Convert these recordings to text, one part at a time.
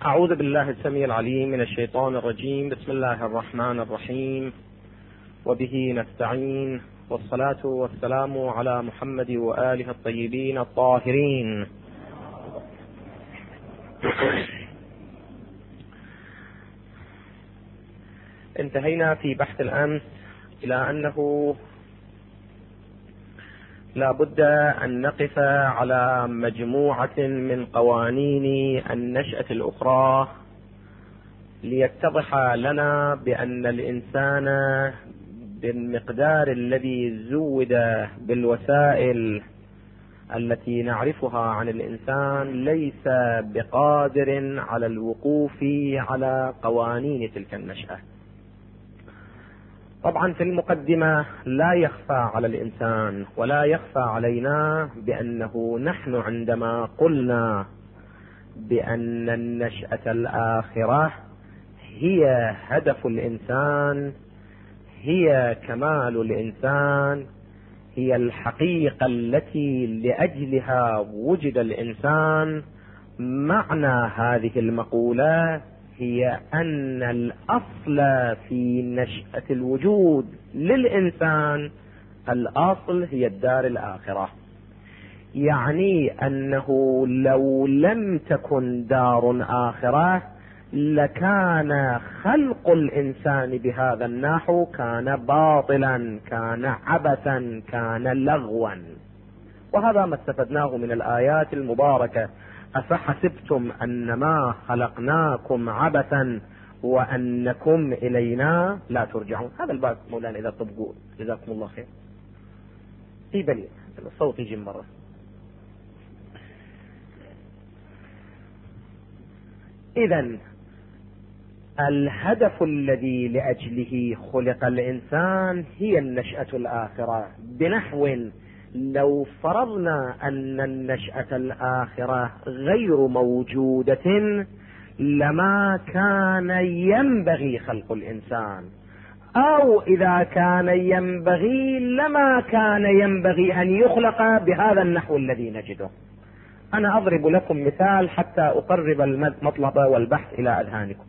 أعوذ بالله السميع العليم من الشيطان الرجيم. بسم الله الرحمن الرحيم، وبه نستعين، والصلاة والسلام على محمد وآله الطيبين الطاهرين. انتهينا في بحث الأمس إلى أنه لا بد أن نقف على مجموعة من قوانين النشأة الأخرى ليتضح لنا بأن الإنسان بالمقدار الذي زود بالوسائل التي نعرفها عن الإنسان ليس بقادر على الوقوف على قوانين تلك النشأة. طبعا في المقدمة لا يخفى على الإنسان ولا يخفى علينا بأنه نحن عندما قلنا بأن النشأة الآخرة هي هدف الإنسان، هي كمال الإنسان، هي الحقيقة التي لأجلها وجد الإنسان، معنى هذه المقولة هي أن الأصل في نشأة الوجود للإنسان الأصل هي الدار الآخرة. يعني أنه لو لم تكن دار آخرة لكان خلق الإنسان بهذا النحو كان باطلا، كان عبثا، كان لغوا. وهذا ما استفدناه من الآيات المباركة: أفحسبتم أنما خلقناكم عبثا وأنكم إلينا لا ترجعون. هذا الباب مولانا إذا طبقوا جزاكم الله خير. في بليغ الصوت يجي من برا. إذن الهدف الذي لأجله خلق الإنسان هي النشأة الآخرة، بنحو لو فرضنا أن النشأة الآخرة غير موجودة لما كان ينبغي خلق الإنسان، أو إذا كان ينبغي لما كان ينبغي أن يخلق بهذا النحو الذي نجده. أنا أضرب لكم مثال حتى أقرب المطلب والبحث إلى أذهانكم.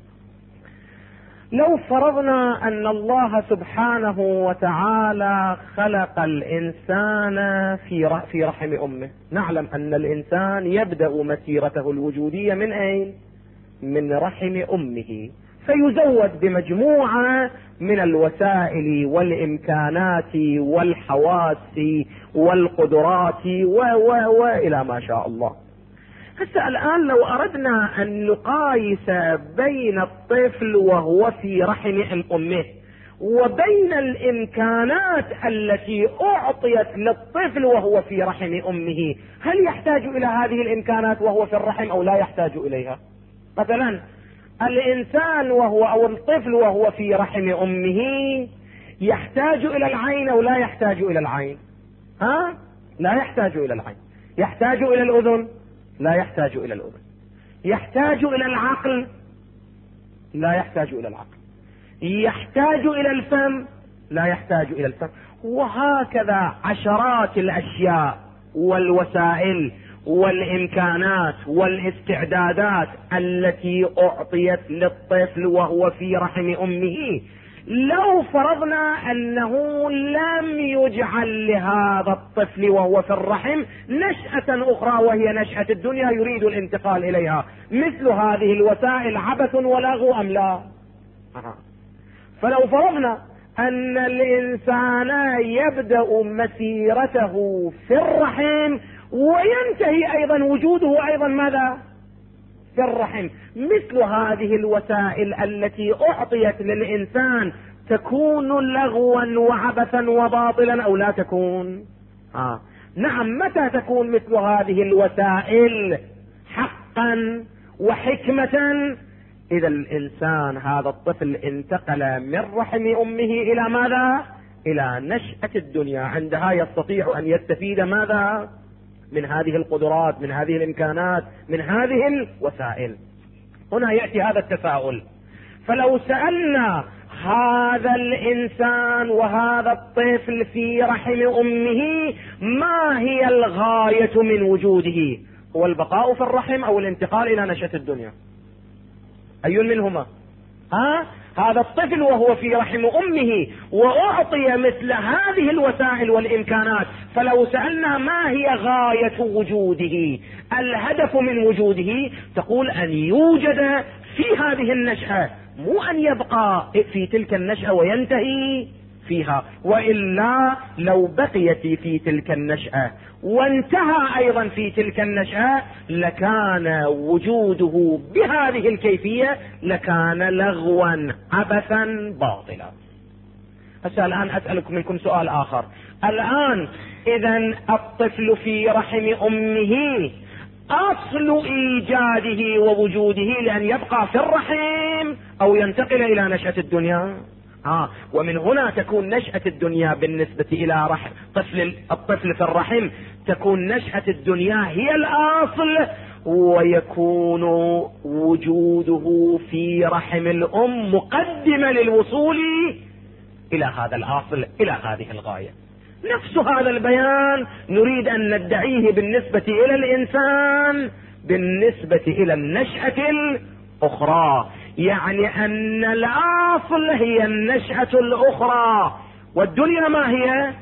لو فرضنا أن الله سبحانه وتعالى خلق الإنسان في رحم أمه، نعلم أن الإنسان يبدأ مسيرته الوجودية من أين؟ من رحم أمه، فيزود بمجموعة من الوسائل والإمكانات والحواس والقدرات وإلى ما شاء الله. هسه الآن لو أردنا أن نقايس بين الطفل وهو في رحم أمه وبين الإمكانات التي أعطيت للطفل وهو في رحم أمه، هل يحتاج إلى هذه الإمكانات وهو في الرحم أو لا يحتاج إليها؟ مثلا الإنسان أو الطفل وهو في رحم أمه يحتاج إلى العين أو لا يحتاج إلى العين؟ لا يحتاج إلى العين. يحتاج إلى الأذن؟ لا يحتاج إلى الأذن. يحتاج إلى العقل؟ لا يحتاج إلى العقل. يحتاج إلى الفم؟ لا يحتاج إلى الفم. وهكذا عشرات الأشياء والوسائل والإمكانات والاستعدادات التي أعطيت للطفل وهو في رحم أمه. لو فرضنا أنه لم يجعل لهذا الطفل وهو في الرحم نشأة أخرى وهي نشأة الدنيا يريد الانتقال إليها، مثل هذه الوسائل عبث ولغو أم لا؟ فلو فرضنا أن الإنسان يبدأ مسيرته في الرحم وينتهي أيضا وجوده أيضا ماذا؟ في الرحم، مثل هذه الوسائل التي أعطيت للإنسان تكون لغوا وعبثا وباطلا أو لا تكون؟ نعم. متى تكون مثل هذه الوسائل حقا وحكمة؟ إذا الإنسان هذا الطفل انتقل من رحم أمه إلى ماذا؟ إلى نشأة الدنيا. عندها يستطيع أن يستفيد ماذا؟ من هذه القدرات، من هذه الإمكانات، من هذه الوسائل. هنا يأتي هذا التساؤل: فلو سألنا هذا الإنسان وهذا الطفل في رحم أمه ما هي الغاية من وجوده؟ هو البقاء في الرحم أو الانتقال إلى نشأة الدنيا؟ أي منهما؟ هذا الطفل وهو في رحم أمه وأعطي مثل هذه الوسائل والإمكانات، فلو سألنا ما هي غاية وجوده، الهدف من وجوده، تقول أن يوجد في هذه النشأة، مو أن يبقى في تلك النشأة وينتهي فيها. وإلا لو بقيت في تلك النشأة وانتهى أيضا في تلك النشأة لكان وجوده بهذه الكيفية لكان لغوا عبثا باطلا. هسه الآن أسألكم منكم سؤال آخر. الآن إذا الطفل في رحم أمه أصل إيجاده ووجوده لأن يبقى في الرحم أو ينتقل إلى نشأة الدنيا؟ ومن هنا تكون نشأة الدنيا بالنسبة إلى رحم الطفل في الرحم، تكون نشأة الدنيا هي الأصل، ويكون وجوده في رحم الأم مقدمة للوصول إلى هذا الأصل، إلى هذه الغاية. نفس هذا البيان نريد أن ندعيه بالنسبة إلى الإنسان بالنسبة إلى النشأة الأخرى، يعني أن الأصل هي النشأة الأخرى، والدنيا ما هي؟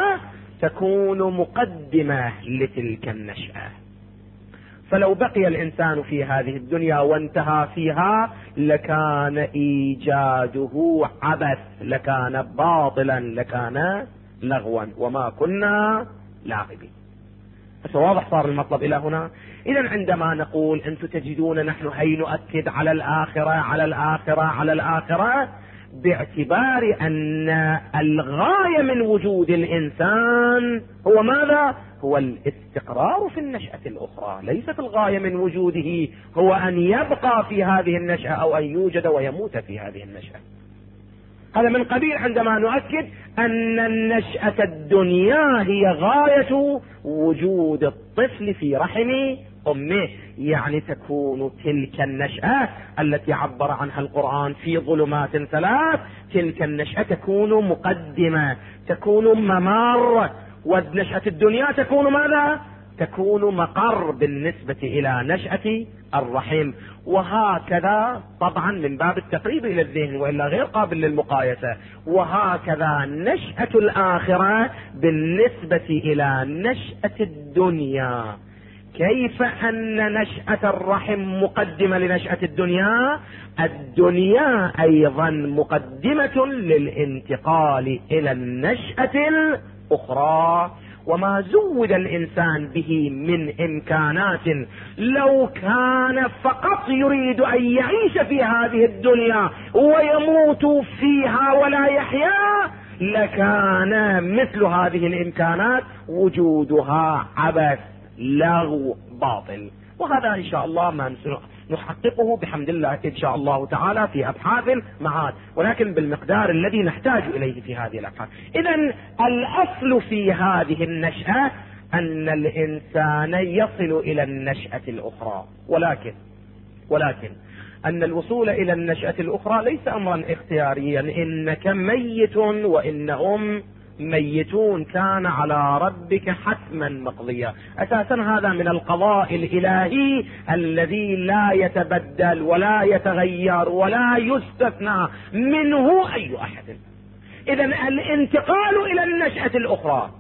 تكون مقدمة لتلك النشأة. فلو بقي الإنسان في هذه الدنيا وانتهى فيها لكان إيجاده عبث، لكان باطلا، لكان لغوا، وما كنا لاعبين. واضح صار المطلب إلى هنا؟ إذا عندما نقول أنتم تجدون نحن هي نؤكد على الآخرة على الآخرة على الآخرة، باعتبار أن الغاية من وجود الإنسان هو ماذا؟ هو الاستقرار في النشأة الأخرى، ليست الغاية من وجوده هو أن يبقى في هذه النشأة أو أن يوجد ويموت في هذه النشأة. هذا من قبيل عندما نؤكد أن النشأة الدنيا هي غاية وجود الطفل في رحم أمه، يعني تكون تلك النشأة التي عبر عنها القرآن في ظلمات 3، تلك النشأة تكون مقدمة، تكون ممر، ونشأة الدنيا تكون ماذا؟ تكون مقر بالنسبة إلى نشأة الرحم. وهكذا طبعا من باب التقريب إلى الذهن وإلا غير قابل للمقايسة. وهكذا نشأة الآخرة بالنسبة إلى نشأة الدنيا. كيف أن نشأة الرحم مقدمة لنشأة الدنيا؟ الدنيا أيضا مقدمة للانتقال إلى النشأة الأخرى. وما زود الإنسان به من إمكانات لو كان فقط يريد أن يعيش في هذه الدنيا ويموت فيها ولا يحيا لكان مثل هذه الإمكانات وجودها عبث، لغو، باطل. وهذا إن شاء الله ما نحققه بحمد الله إن شاء الله تعالى في أبحاث معاد، ولكن بالمقدار الذي نحتاج إليه في هذه الأبحاث. إذن الأصل في هذه النشأة أن الإنسان يصل إلى النشأة الأخرى، ولكن أن الوصول إلى النشأة الأخرى ليس أمرا اختياريا، إنك ميت وإنهم ميتون، كان على ربك حتما مقضيا. أساسا هذا من القضاء الإلهي الذي لا يتبدل ولا يتغير ولا يستثنى منه أي أحد. إذن الانتقال إلى النشأة الأخرى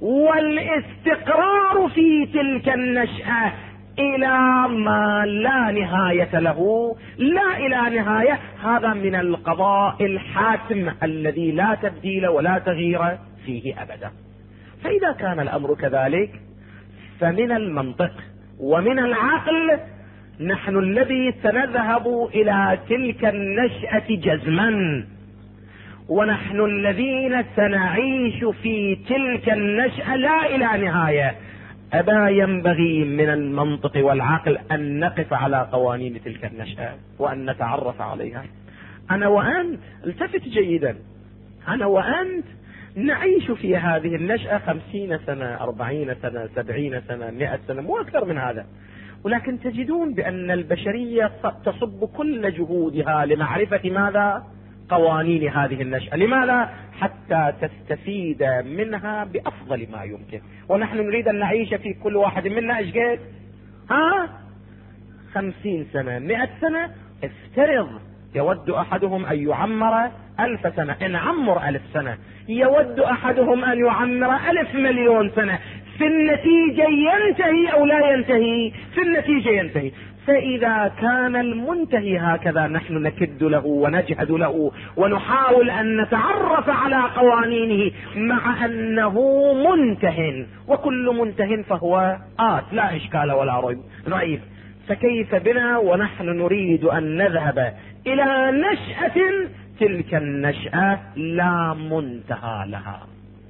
والاستقرار في تلك النشأة إلى ما لا نهاية له، لا إلى نهاية، هذا من القضاء الحاتم الذي لا تبديل ولا تغيير فيه أبدا. فإذا كان الأمر كذلك فمن المنطق ومن العقل نحن الذي سنذهب إلى تلك النشأة جزما، ونحن الذين سنعيش في تلك النشأة لا إلى نهاية. أبا ينبغي من المنطق والعقل أن نقف على قوانين تلك النشأة وأن نتعرف عليها. أنا وأنت، التفت جيدا، أنا وأنت نعيش في هذه النشأة 50 سنة 40 سنة 70 سنة 100 سنة، مو أكثر من هذا. ولكن تجدون بأن البشرية تصب كل جهودها لمعرفة ماذا؟ قوانين هذه النشأة. لماذا؟ حتى تستفيد منها بأفضل ما يمكن. ونحن نريد أن نعيش في كل واحد منا إيش قد؟ 50 سنة 100 سنة، افترض يود أحدهم أن يعمر 1000 سنة، إن عمر 1000 سنة، يود أحدهم أن يعمر 1,000,000,000 سنة، في النتيجة ينتهي أو لا ينتهي؟ في النتيجة ينتهي. فإذا كان المنتهي هكذا نحن نكد له ونجهد له ونحاول أن نتعرف على قوانينه، مع أنه منته، وكل منته فهو لا إشكال ولا ريب. فكيف بنا ونحن نريد أن نذهب إلى نشأة تلك النشأة لا منتهى لها؟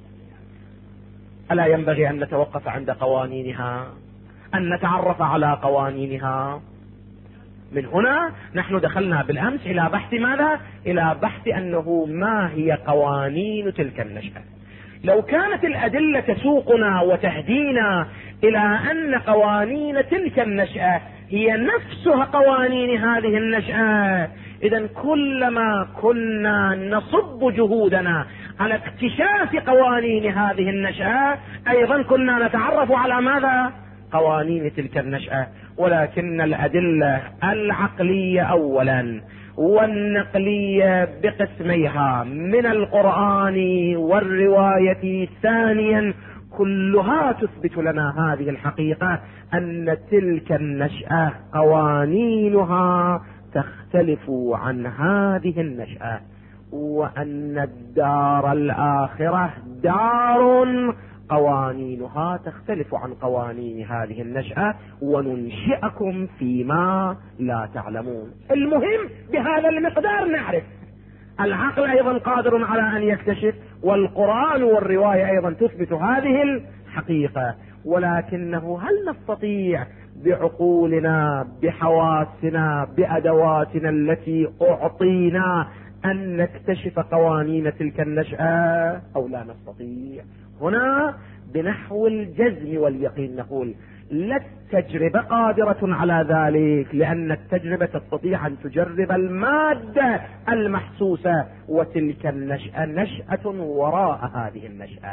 ألا ينبغي أن نتوقف عند قوانينها، أن نتعرف على قوانينها؟ من هنا نحن دخلنا بالأمس إلى بحث ماذا؟ إلى بحث أنه ما هي قوانين تلك النشأة. لو كانت الأدلة تسوقنا وتهدينا إلى أن قوانين تلك النشأة هي نفسها قوانين هذه النشأة، إذن كلما كنا نصب جهودنا على اكتشاف قوانين هذه النشأة أيضا كنا نتعرف على ماذا؟ قوانين تلك النشأة. ولكن الأدلة العقلية أولا والنقلية بقسميها من القرآن والرواية ثانيا كلها تثبت لنا هذه الحقيقة، أن تلك النشأة قوانينها تختلف عن هذه النشأة، وأن الدار الآخرة دار قوانينها تختلف عن قوانين هذه النشأة، وننشئكم فيما لا تعلمون. المهم بهذا المقدار نعرف العقل أيضا قادر على أن يكتشف، والقرآن والرواية أيضا تثبت هذه الحقيقة. ولكنه هل نستطيع بعقولنا بحواسنا بأدواتنا التي أعطينا أن نكتشف قوانين تلك النشأة أو لا نستطيع؟ هنا بنحو الجزم واليقين نقول لا التجربة قادرة على ذلك، لأن التجربة تستطيع أن تجرب المادة المحسوسة، وتلك النشأة نشأة وراء هذه النشأة،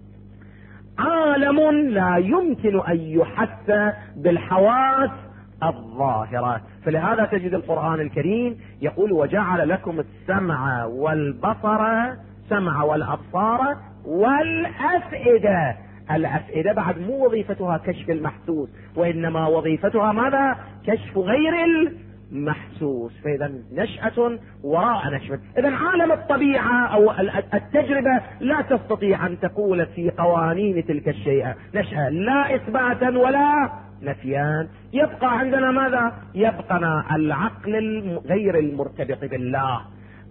عالم لا يمكن أن يحس بالحواس الظاهرة. فلهذا تجد القرآن الكريم يقول وجعل لكم السمع والبصر، سمع والأبصار والأفئدة. الأفئدة بعد مو وظيفتها كشف المحسوس، وإنما وظيفتها ماذا؟ كشف غير المحسوس. فإذا نشأة وراء نشأة. إذا عالم الطبيعة أو التجربة لا تستطيع أن تقول في قوانين تلك الشيء نشأة لا إثباتا ولا نفيان. يبقى عندنا ماذا؟ يبقى العقل غير المرتبط بالله،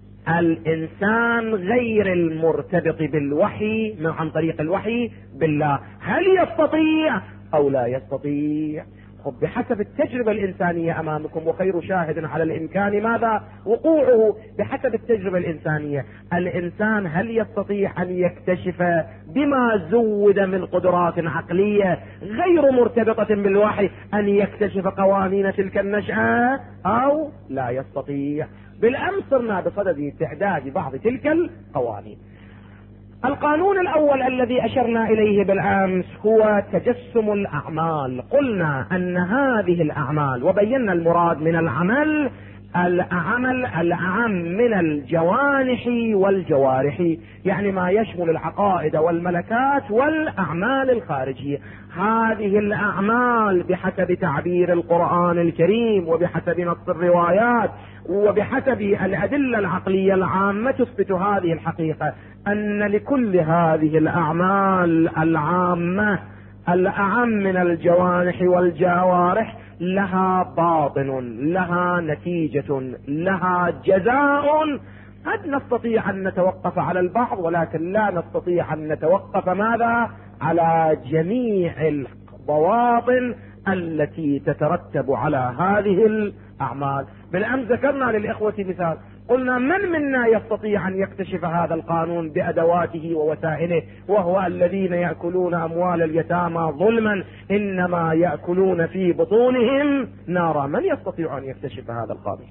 الإنسان غير المرتبط بالوحي عن طريق الوحي بالله. هل يستطيع أو لا يستطيع؟ بحسب التجربة الإنسانية أمامكم، وخير شاهد على الإمكان ماذا؟ وقوعه. بحسب التجربة الإنسانية الإنسان هل يستطيع أن يكتشف بما زود من قدرات عقلية غير مرتبطة بالوحي أن يكتشف قوانين تلك النشأة أو لا يستطيع؟ بالأمس صرنا بصدد تعداد بعض تلك القوانين. القانون الأول الذي أشرنا إليه بالأمس هو تجسم الأعمال. قلنا أن هذه الأعمال، وبينا المراد من العمل العمل الأعم من الجوانح والجوارح، يعني ما يشمل العقائد والملكات والأعمال الخارجية. هذه الأعمال بحسب تعبير القرآن الكريم وبحسب نص الروايات وبحسب الأدلة العقلية العامة تثبت هذه الحقيقة، أن لكل هذه الأعمال العامة الأعم من الجوانح والجوارح لها باطن، لها نتيجة، لها جزاء. قد نستطيع أن نتوقف على البعض، ولكن لا نستطيع أن نتوقف ماذا؟ على جميع البواطن التي تترتب على هذه الأعمال. بالأمس ذكرنا للإخوة مثال، قلنا من منا يستطيع أن يكتشف هذا القانون بأدواته ووسائله؟ وهو الذين يأكلون أموال اليتامى ظلما إنما يأكلون في بطونهم نارا. من يستطيع أن يكتشف هذا القانون؟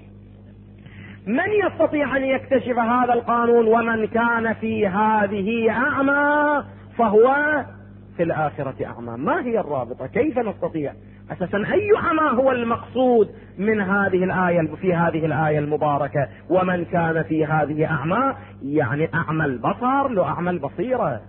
من يستطيع أن يكتشف هذا القانون؟ ومن كان في هذه أعمى فهو في الآخرة أعمى. ما هي الرابطة؟ كيف نستطيع؟ أساسا أي أعمى هو المقصود من هذه الآية في هذه الآية المباركة؟ ومن كان في هذه أعمى يعني أعمى البصر لو أعمى البصيرة.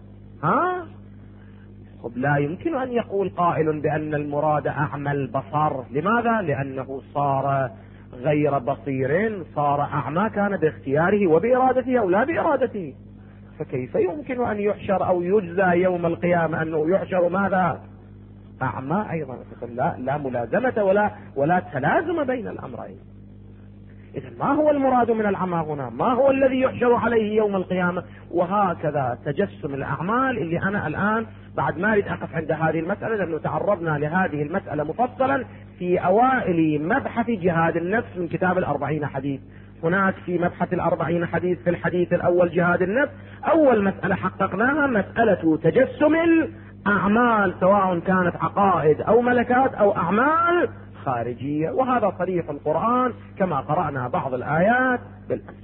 طب لا يمكن أن يقول قائل بأن المراد أعمى البصر. لماذا؟ لأنه صار غير بصير، صار أعمى كان باختياره وبإرادته أو لا بإرادته. فكيف يمكن أن يحشر أو يجزى يوم القيامة أنه يحشر ماذا؟ أعمى أيضا. لا ملازمة ولا تلازم بين الأمرين. إذن ما هو المراد من العمى هنا؟ ما هو الذي يحشر عليه يوم القيامة؟ وهكذا تجسم الأعمال اللي أنا الآن بعد ما أريد أقف عند هذه المسألة، لأنه تعرضنا لهذه المسألة مفصلا في أوائل مبحث جهاد النفس من كتاب 40 حديث. هناك في مبحث 40 حديث في الحديث الأول جهاد النفس، أول مسألة حققناها مسألة تجسم الأعمال، سواء كانت عقائد أو ملكات أو أعمال خارجية، وهذا صريح القرآن كما قرأنا بعض الآيات بالأمس.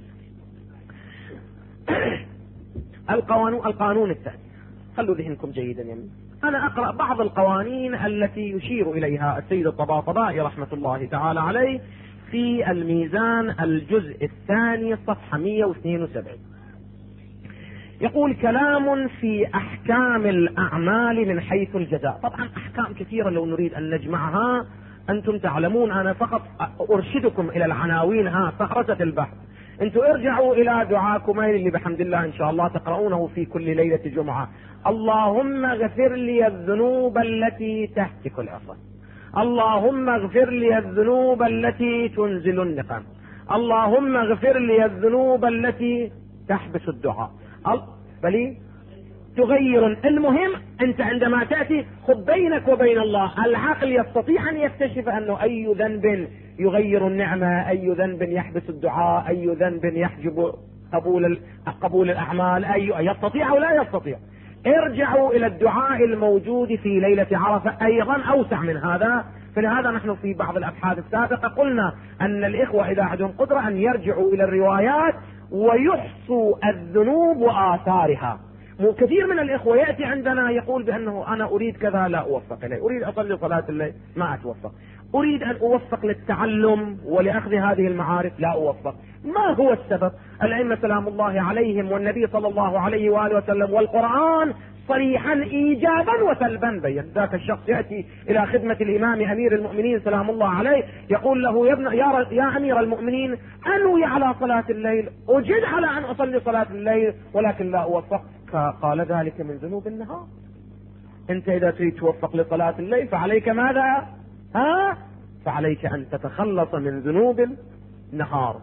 القانون الثاني، خلوا ذهنكم جيدا يعني. أنا أقرأ بعض القوانين التي يشير إليها السيد الطباطبائي رحمة الله تعالى عليه في الميزان الجزء الثاني صفحة 172. يقول: كلام في أحكام الأعمال من حيث الجزاء. طبعا أحكام كثيرة لو نريد أن نجمعها، أنتم تعلمون أنا فقط أرشدكم إلى العناوين صخرة البحث. أنتم ارجعوا إلى دعاكم اللي بحمد الله إن شاء الله تقرؤونه في كل ليلة جمعة: اللهم اغفر لي الذنوب التي تهتك العصا، اللهم اغفر لي الذنوب التي تنزل النقم، اللهم اغفر لي الذنوب التي تحبس الدعاء، بل تغير. المهم أنت عندما تأتي خذ بينك وبين الله، العقل يستطيع أن يكتشف أنه أي ذنب يغير النعمة، أي ذنب يحبس الدعاء، أي ذنب يحجب قبول الأعمال، يستطيع أو لا يستطيع. ارجعوا إلى الدعاء الموجود في ليلة عرفة أيضا أوسع من هذا. فلهذا نحن في بعض الأبحاث السابقة قلنا أن الإخوة إذا عندهم قدرة أن يرجعوا إلى الروايات ويحصوا الذنوب وآثارها. كثير من الإخوة يأتي عندنا يقول بأنه أنا أريد كذا لا أوفق إليه، أريد أصلي صلاة الليل ما أتوفق، أريد أن أوفق للتعلم ولأخذ هذه المعارف لا أوفق. ما هو السبب؟ الأئمة سلام الله عليهم والنبي صلى الله عليه وآله وسلم والقرآن صريحا إيجابا وسلبا بين. ذاك الشخص يأتي إلى خدمة الإمام أمير المؤمنين سلام الله عليه يقول له: يا أمير المؤمنين أنوي على صلاة الليل، أجد على أن أصلي صلاة الليل ولكن لا أوفق. قال: ذلك من ذنوب النهار. أنت إذا تريد توفق لصلاة الليل فعليك ماذا؟ فعليك أن تتخلص من ذنوب النهار.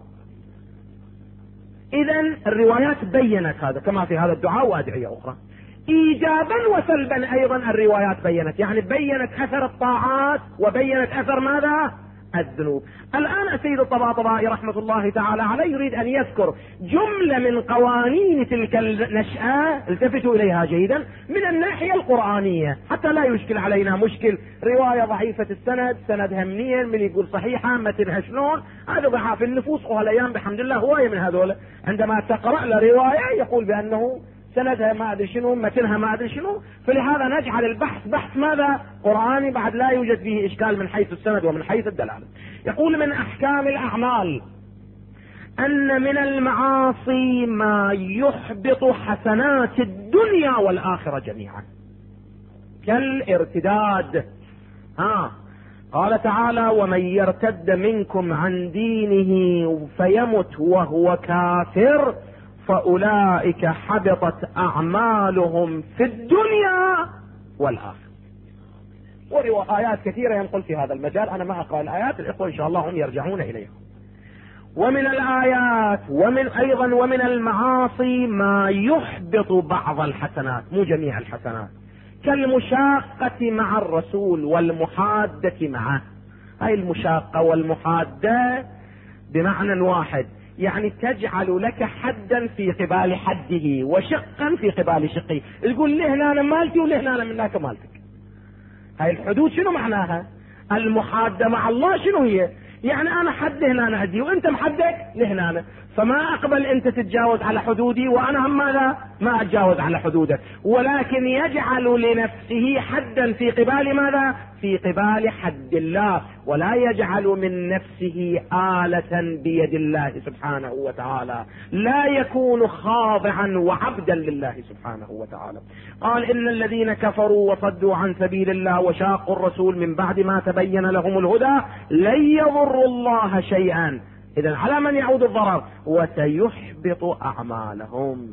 إذن الروايات بيّنت هذا كما في هذا الدعاء وأدعية أخرى. إيجابا وسلبا أيضا الروايات بيّنت، يعني بيّنت أثر الطاعات وبيّنت أثر ماذا؟ الذنوب. الآن السيد الطباطبائي رحمة الله تعالى عليه يريد أن يذكر جملة من قوانين تلك النشأة، التفتوا إليها جيدا، من الناحية القرآنية حتى لا يشكل علينا مشكل. رواية ضعيفة السند، سندها منين، من يقول صحيحة، متنها شلون، هذا ضعاف النفوس. وهالأيام بحمد الله هواية من هذول عندما تقرأ له رواية يقول بأنه سندها ما أدري شنو، متنها ما أدري شنو. فلهذا نجعل البحث بحث ماذا؟ قرآني، بعد لا يوجد فيه إشكال من حيث السند ومن حيث الدلالة. يقول: من أحكام الأعمال أن من المعاصي ما يحبط حسنات الدنيا والآخرة جميعا كالارتداد. قال تعالى: ومن يرتد منكم عن دينه فيمت وهو كافر فأولئك حبطت أعمالهم في الدنيا والآخرة. وروايات كثيرة ينقل في هذا المجال، أنا ما أقرأ الآيات، الإخوة إن شاء الله هم يرجعون إليها. ومن الآيات ومن المعاصي ما يحبط بعض الحسنات، مو جميع الحسنات، كالمشاقة مع الرسول والمحادة معه. هاي المشاقة والمحادة بمعنى واحد، يعني تجعل لك حدا في قبال حده وشقا في قبال شقه. تقول له هنا أنا مالتي وله هنا أنا منك مالتك. هاي الحدود شنو معناها؟ المحادة مع الله شنو هي؟ يعني أنا حد هنا أنا عندي وأنت محدك لهنا أنا، فما أقبل أنت تتجاوز على حدودي وأنا هم ماذا؟ ما أتجاوز على حدودك، ولكن يجعل لنفسه حدا في قبال ماذا؟ في قبال حد الله، ولا يجعل من نفسه آلة بيد الله سبحانه وتعالى، لا يكون خاضعا وعبدا لله سبحانه وتعالى. قال إن الذين كفروا وصدوا عن سبيل الله وشاقوا الرسول من بعد ما تبين لهم الهدى لن يضروا الله شيئا. إذن على من يعود الضرر؟ وسيحبط أعمالهم.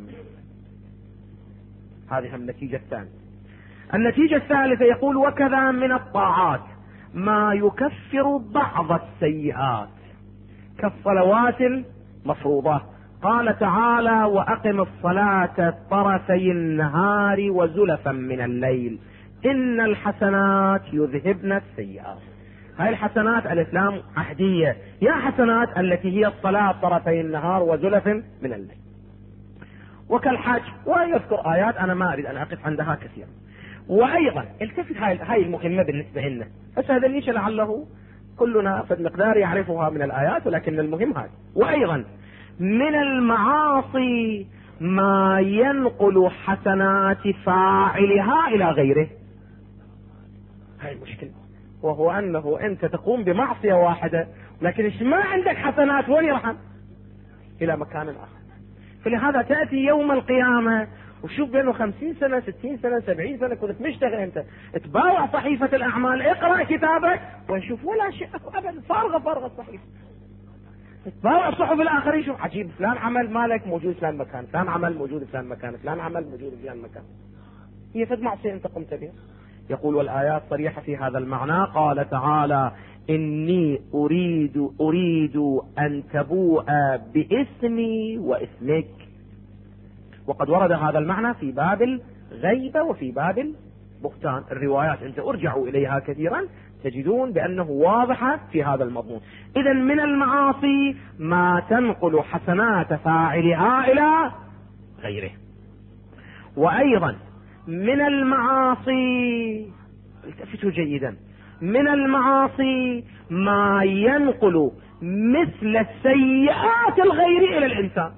هذه النتيجة الثانية. النتيجة الثالثة يقول وكذا من الطاعات ما يكفر بعض السيئات كالصلوات المفروضة. قال تعالى وأقم الصلاة طرفي النهار وزلفا من الليل إن الحسنات يذهبن السيئات. هاي الحسنات الإسلام عهدية، يا حسنات التي هي الصلاة طرفي النهار وزلف من الليل. وكالحج، ويذكر آيات أنا ما أريد أن أقف عندها كثيرا. وأيضا التفت، هاي المهمة بالنسبة لنا، بس هذا ليش لعله كلنا في المقدار يعرفها من الآيات، ولكن المهم هذا. وأيضا من المعاصي ما ينقل حسنات فاعلها إلى غيره. هاي المشكلة، وهو أنه أنت تقوم بمعصية واحدة لكن ما عندك حسنات، وين يرحم؟ إلى مكان آخر. فلهذا تأتي يوم القيامة وشوف بأنه 50 سنة 60 سنة 70 سنة كنت مشتغل، أنت تباوع صحيفة الأعمال، اقرأ كتابك ونشوف ولا شيء أبدا، فارغة الصحيفة. تباوع صحف الآخرين، شوف عجيب فلان عمل مالك موجود فلان مكان، فلان عمل موجود فلان مكان، فلان عمل موجود فلان مكان. هي فد معصية أنت قمت بها. يقول والآيات صريحة في هذا المعنى. قال تعالى إني أريد أن تبوء باسمي واسمك. وقد ورد هذا المعنى في باب الغيبة وفي باب البهتان. الروايات انت ارجعوا اليها كثيرا تجدون بانه واضحة في هذا المضمون. اذا من المعاصي ما تنقل حسنات فاعلها الى غيره. وايضا من المعاصي، التفتوا جيدا، من المعاصي ما ينقل مثل السيئات الغير الى الانسان.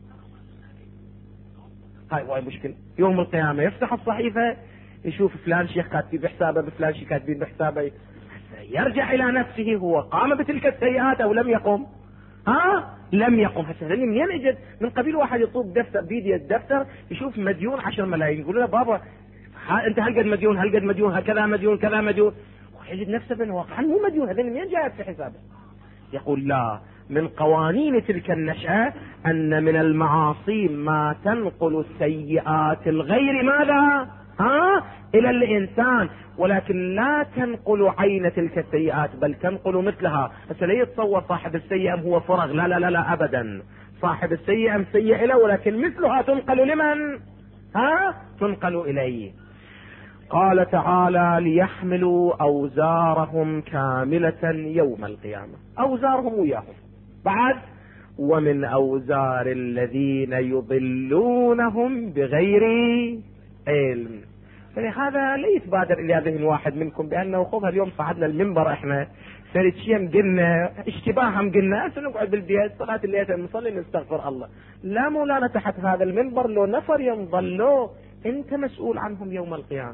هاي مشكلة. يوم القيامة يفتح الصحيفة يشوف فلان شيخ كاتبين بحسابه، بفلان شيخ كاتبين بحسابه، يرجع الى نفسه هو قام بتلك السيئات او لم يقم؟ لم يقم. هسه منين اجت؟ من قبيل واحد يطوب دفتر بيدي الدفتر يشوف مديون 10 ملايين، يقول له بابا انت هلقد مديون، هلقد مديون، هكذا مديون، كذا مديون، ويجد نفسه بانه واقعا مو مديون. هذا منين جاءت في حسابه؟ يقول لا، من قوانين تلك النشأة أن من المعاصي ما تنقل السيئات الغير ماذا؟ إلى الإنسان، ولكن لا تنقل عين تلك السيئات بل تنقل مثلها. بس لا يتصور صاحب السيئة هو فرغ، لا لا لا لا أبدا. صاحب السيئة سيئة له، ولكن مثلها تنقل لمن؟ تنقل إليه. قال تعالى ليحملوا أوزارهم كاملة يوم القيامة. أوزارهم وياهم بعد ومن أوزار الذين يضلونهم بغير علم. فلهذا لا يتبادر إلى ذهن واحد منكم بأنه خذها اليوم صعدنا المنبر احنا فرد شيء قلنا اشتباها قلنا سنقعد بالبيت صلاة الليل نصلي نستغفر الله. لا مولانا، تحت هذا المنبر لو نفر ينضلوا انت مسؤول عنهم يوم القيامة.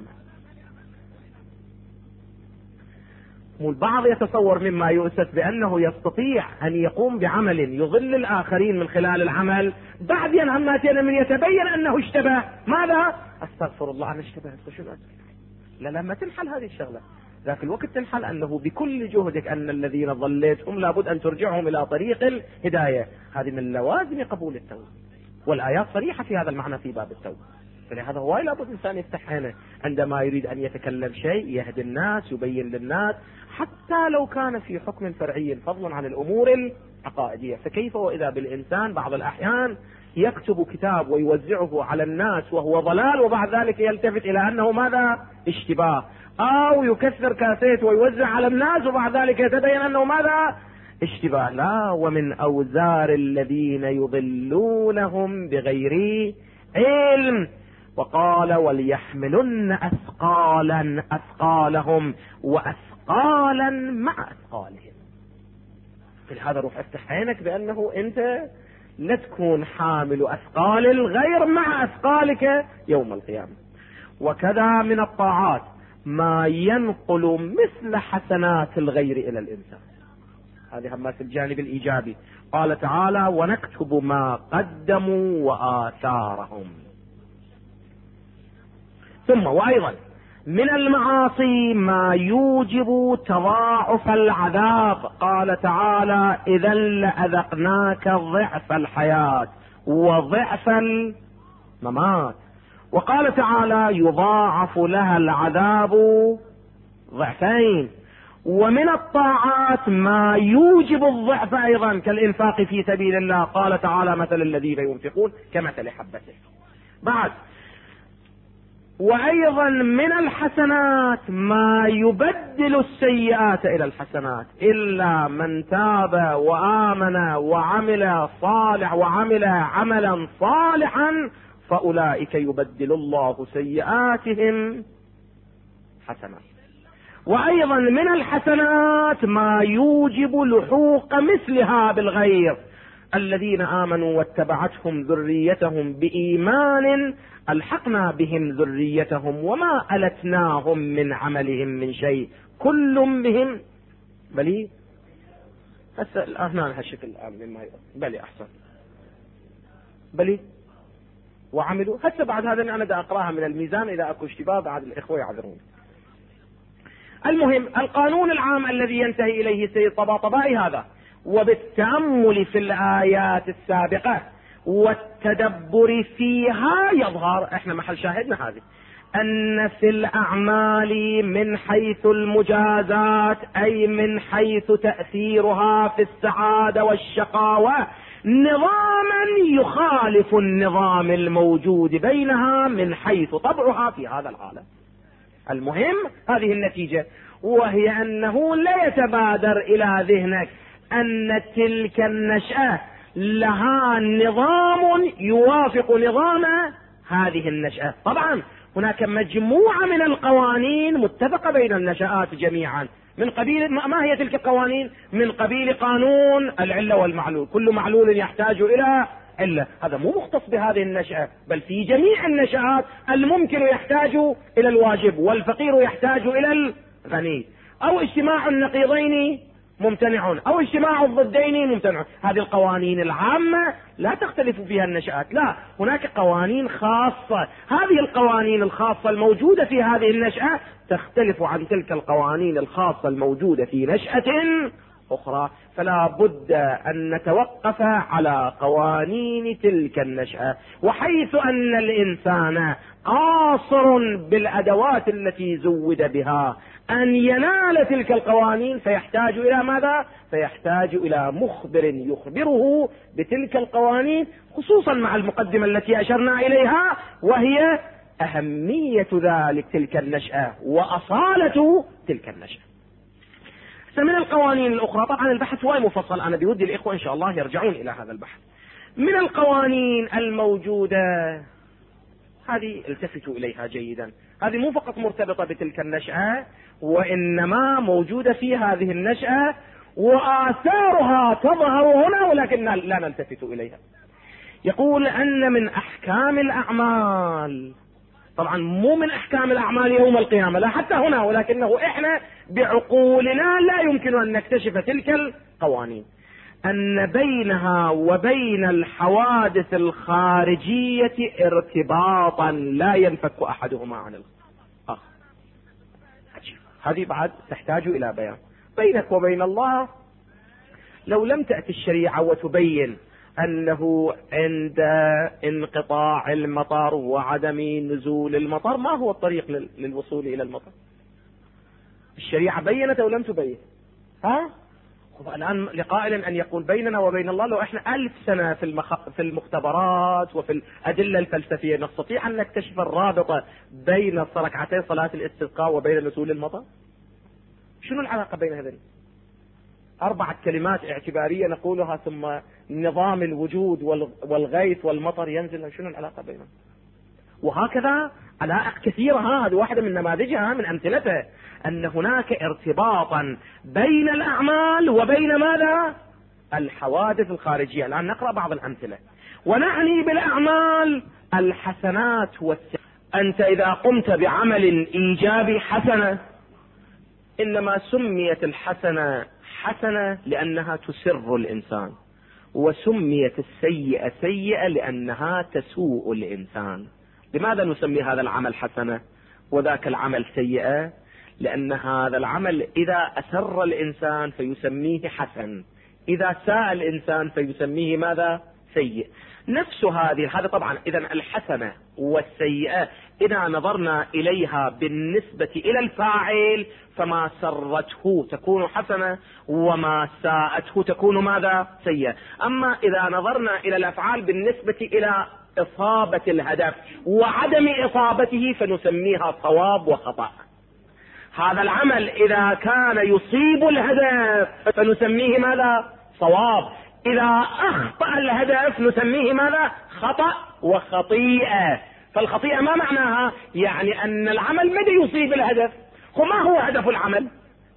والبعض يتصور مما يؤسف بأنه يستطيع أن يقوم بعمل يضل الآخرين من خلال العمل، بعدين عما من يتبين أنه اشتبه. ماذا؟ أستغفر الله أنا اشتبهت. لا لما تنحل هذه الشغلة ذاك الوقت تنحل أنه بكل جهدك أن الذين ضليتهم لابد أن ترجعهم إلى طريق الهداية. هذه من لوازم قبول التوبة، والآيات صريحة في هذا المعنى في باب التوبة. فلهذا هو لابد الإنسان يفتح عينه عندما يريد أن يتكلم شيء، يهدي الناس، يبين للناس، حتى لو كان في حكم فرعي فضلا عن الأمور العقائدية. فكيف وإذا بالإنسان بعض الأحيان يكتب كتاب ويوزعه على الناس وهو ضلال، وبعد ذلك يلتفت إلى أنه ماذا؟ اشتباه. أو يكسر كاسيت ويوزع على الناس وبعد ذلك يتبين أنه ماذا؟ اشتباه. لا، ومن أوزار الذين يضلونهم بغير علم. وقال وليحملن أثقالهم وأثقالا مع أثقالهم. في هذا روح افتح عينك بأنه أنت لا تكون حامل أثقال الغير مع أثقالك يوم القيامة. وكذا من الطاعات ما ينقل مثل حسنات الغير إلى الإنسان. هذه همات الجانب الإيجابي. قال تعالى ونكتب ما قدموا وآثارهم. ثم وأيضا من المعاصي ما يوجب تضاعف العذاب. قال تعالى إذا لأذقناك ضعف الحياة وضعف الممات. وقال تعالى يضاعف لها العذاب ضعفين. ومن الطاعات ما يوجب الضعف أيضا كالإنفاق في سبيل الله. قال تعالى مثل الذين ينفقون كمثل حبة. بعد وأيضا من الحسنات ما يبدل السيئات إلى الحسنات. إلا من تاب وآمن وعمل عملا صالحا فأولئك يبدل الله سيئاتهم حسنات. وأيضا من الحسنات ما يوجب لحوق مثلها بالغير. الذين آمنوا واتبعتهم ذريتهم بإيمان ألحقنا بهم ذريتهم وما ألتناهم من عملهم من شيء كل بهم بلي. هسه هنا هالشكل الآن مما بلي أحسن بلي وعملوا. هسه بعد هذا أنا دا أقراها من الميزان إذا أكو اشتباه بعد الإخوة يعذرون. المهم القانون العام الذي ينتهي إليه سيد طباطبائي هذا. وبالتأمل في الآيات السابقة والتدبر فيها يظهر احنا محل شاهدنا هذه أن في الأعمال من حيث المجازات أي من حيث تأثيرها في السعادة والشقاوة نظاما يخالف النظام الموجود بينها من حيث طبعها في هذا العالم. المهم هذه النتيجة، وهي أنه لا يتبادر إلى ذهنك أن تلك النشأة لها نظام يوافق نظام هذه النشأة. طبعا هناك مجموعة من القوانين متفقة بين النشآت جميعا. من قبيل ما هي تلك القوانين؟ من قبيل قانون العلة والمعلول. كل معلول يحتاج إلى علة. هذا مو مختص بهذه النشأة، بل في جميع النشآت. الممكن يحتاج إلى الواجب والفقير يحتاج إلى الغني، أو اجتماع النقيضين ممتنع، أو اجتماع الضدين ممتنع. هذه القوانين العامة لا تختلف فيها النشآت. لا، هناك قوانين خاصة. هذه القوانين الخاصة الموجودة في هذه النشأة تختلف عن تلك القوانين الخاصة الموجودة في نشأة أخرى. فلا بد أن نتوقف على قوانين تلك النشأة. وحيث أن الإنسان قاصر بالأدوات التي زود بها أن ينال تلك القوانين فيحتاج إلى ماذا؟ فيحتاج إلى مخبر يخبره بتلك القوانين، خصوصا مع المقدمة التي أشرنا إليها، وهي أهمية تلك النشأة وأصالة تلك النشأة. من القوانين الأخرى، طبعا البحث هو مفصل، أنا بودي الإخوة إن شاء الله يرجعون إلى هذا البحث. من القوانين الموجودة هذه التفتوا إليها جيدا، هذه مو فقط مرتبطة بتلك النشأة، وإنما موجودة في هذه النشأة وآثارها تظهر هنا ولكن لا نلتفت إليها. يقول أن من أحكام الأعمال، طبعا مو من أحكام الأعمال يوم القيامة، لا حتى هنا، ولكنه إحنا بعقولنا لا يمكن أن نكتشف تلك القوانين، أن بينها وبين الحوادث الخارجية ارتباطا لا ينفك أحدهما عن الآخر. هذه بعد تحتاج إلى بيان. بينك وبين الله لو لم تأتي الشريعة وتبين أنه عند انقطاع المطر وعدم نزول المطر ما هو الطريق للوصول إلى المطر؟ الشريعة بينت أو لم تبين؟ الآن لقائل أن يقول بيننا وبين الله لو إحنا 1000 سنة في المختبرات وفي الأدلة الفلسفية نستطيع أن نكتشف الرابطة بين ركعتي صلاة الاستسقاء وبين نزول المطر. شنو العلاقة بين هذين؟ 4 كلمات اعتبارية نقولها ثم نظام الوجود والغيث والمطر ينزل، شنو العلاقة بينهم؟ وهكذا علائق كثيرة. هذه واحدة من نماذجها من أمثلتها، أن هناك ارتباطا بين الأعمال وبين ماذا؟ الحوادث الخارجية. الآن نقرأ بعض الأمثلة. ونعني بالأعمال الحسنات أنت إذا قمت بعمل إيجابي حسنة، إنما سميت الحسنة حسنة لأنها تسر الإنسان، وسميت السيئة سيئة لأنها تسوء الإنسان. لماذا نسمي هذا العمل حسنة وذاك العمل سيئة؟ لأن هذا العمل إذا أسر الإنسان فيسميه حسن، إذا ساء الإنسان فيسميه ماذا؟ سيء. نفس هذا طبعا. إذن الحسنة والسيئة إذا نظرنا إليها بالنسبة إلى الفاعل فما سرته تكون حسنة، وما ساءته تكون ماذا؟ سيئة. أما إذا نظرنا إلى الأفعال بالنسبة إلى إصابة الهدف وعدم إصابته فنسميها صواب وخطأ. هذا العمل إذا كان يصيب الهدف فنسميه ماذا؟ صواب. إذا أخطأ الهدف نسميه ماذا؟ خطأ وخطيئة. فالخطيئة ما معناها؟ يعني أن العمل متى يصيب الهدف. وما هو هدف العمل؟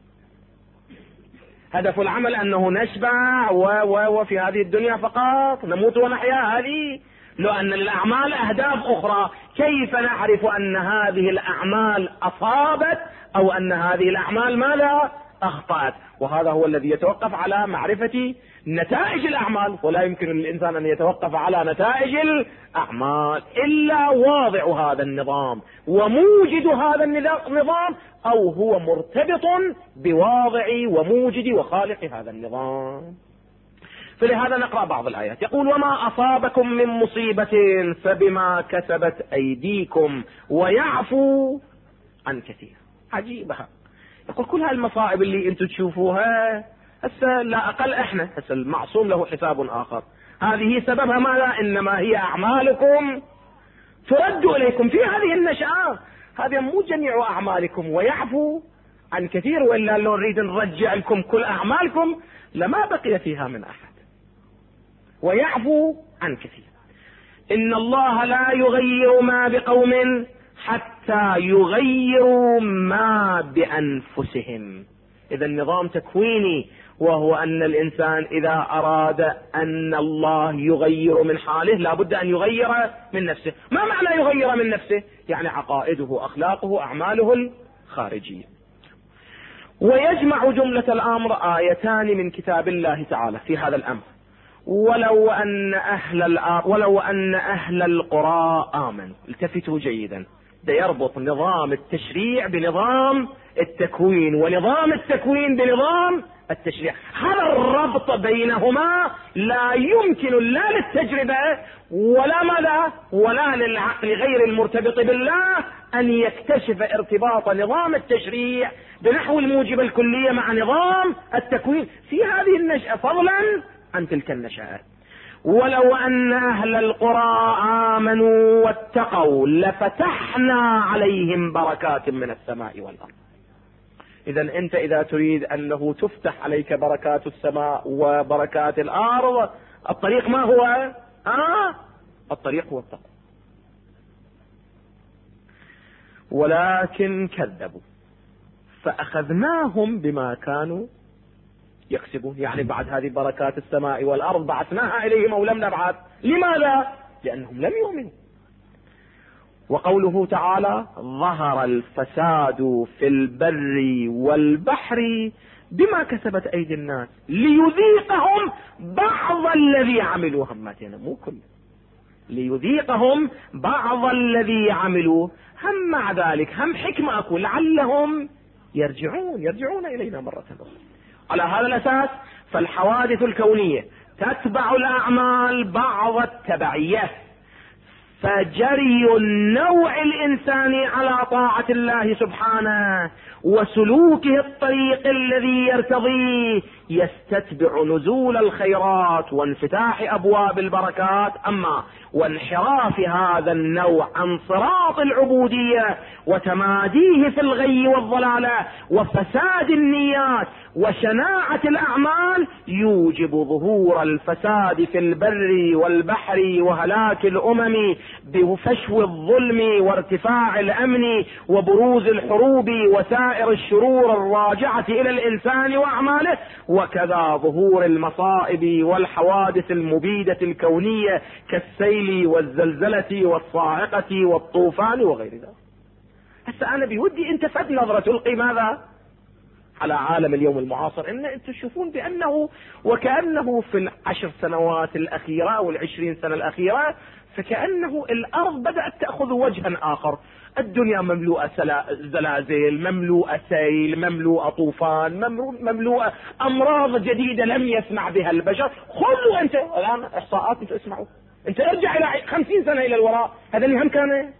هدف العمل أنه نشبع وفي هذه الدنيا فقط، نموت ونحيا. هذه لو أن للأعمال أهداف أخرى، كيف نعرف أن هذه الأعمال أصابت أو أن هذه الأعمال ماذا؟ أخطأت. وهذا هو الذي يتوقف على معرفة نتائج الأعمال، ولا يمكن للإنسان أن يتوقف على نتائج الأعمال إلا واضع هذا النظام وموجد هذا النظام، أو هو مرتبط بواضع وموجد وخالق هذا النظام. فلهذا نقرأ بعض الآيات. يقول: وما أصابكم من مصيبة فبما كسبت أيديكم ويعفو عن كثير. عجيبة. يقول كل هالمصائب اللي انتم تشوفوها هسه لا أقل احنا، هسه المعصوم له حساب آخر. هذه سببها ماذا؟ إنما هي أعمالكم ترد إليكم في هذه النشأة. هذا مو جميع أعمالكم. ويعفو عن كثير، وإلا لو نريد نرجع لكم كل أعمالكم لما بقي فيها من أحد. ويعفو عن كثير. إن الله لا يغير ما بقوم حتى يغيروا ما بأنفسهم. إذا النظام تكويني، وهو أن الإنسان إذا أراد أن الله يغير من حاله لابد أن يغير من نفسه. ما معنى يغير من نفسه؟ يعني عقائده، أخلاقه، أعماله الخارجية. ويجمع جملة الأمر آيتان من كتاب الله تعالى في هذا الأمر: ولو أن أهل القرى آمنوا. التفتوا جيدا، ده يربط نظام التشريع بنظام التكوين، ونظام التكوين بنظام التشريع. هذا الربط بينهما لا يمكن لا للتجربة ولا ماذا ولا للعقل غير المرتبط بالله أن يكتشف ارتباط نظام التشريع بنحو الموجب الكلية مع نظام التكوين في هذه النشأة، فضلا عن تلك النشأات. ولو أن أهل القرى آمنوا واتقوا لفتحنا عليهم بركات من السماء والأرض. إذا أنت إذا تريد أنه تفتح عليك بركات السماء وبركات الأرض، الطريق ما هو؟ الطريق هو التقوى. ولكن كذبوا فأخذناهم بما كانوا يكسبون. يعني بعد هذه بركات السماء والأرض بعثناها إليهم أو لم نبعث؟ لماذا؟ لأنهم لم يؤمنوا. وقوله تعالى: ظهر الفساد في البر والبحر بما كسبت أيدي الناس ليذيقهم بعض الذي عملوا. همتنا مو كله، ليذيقهم بعض الذي عملوا. هم مع ذلك هم حكمة أقول لعلهم يرجعون إلينا مرة أخرى. على هذا الأساس فالحوادث الكونية تتبع الأعمال بعض التبعية، فجري النوع الإنساني على طاعة الله سبحانه وسلوكه الطريق الذي يرتضيه يستتبع نزول الخيرات وانفتاح أبواب البركات. أما وانحراف هذا النوع عن صراط العبودية وتماديه في الغي والضلالة وفساد النيات وشناعة الأعمال يوجب ظهور الفساد في البر والبحر وهلاك الأمم بفشو الظلم وارتفاع الأمن وبروز الحروب وسائر الشرور الراجعة إلى الإنسان وأعماله، وكذا ظهور المصائب والحوادث المبيدة الكونية كالسيل والسيل والزلزلة والصاعقة والطوفان وغير ذلك. هسه أنا بودي أنت فد نظرة تلقي ماذا على عالم اليوم المعاصر، إن أنتم تشوفون بأنه وكأنه في 10 سنوات الأخيرة أو 20 سنة الأخيرة فكأنه الأرض بدأت تأخذ وجها آخر. الدنيا مملوءة زلازل، مملوءة سيل، مملوءة طوفان، مملوءة أمراض جديدة لم يسمع بها البشر. خذوا أنت الآن إحصاءات أنت اسمعوا، أنت ارجع إلى 50 سنة إلى الوراء، هذا اللي هم كان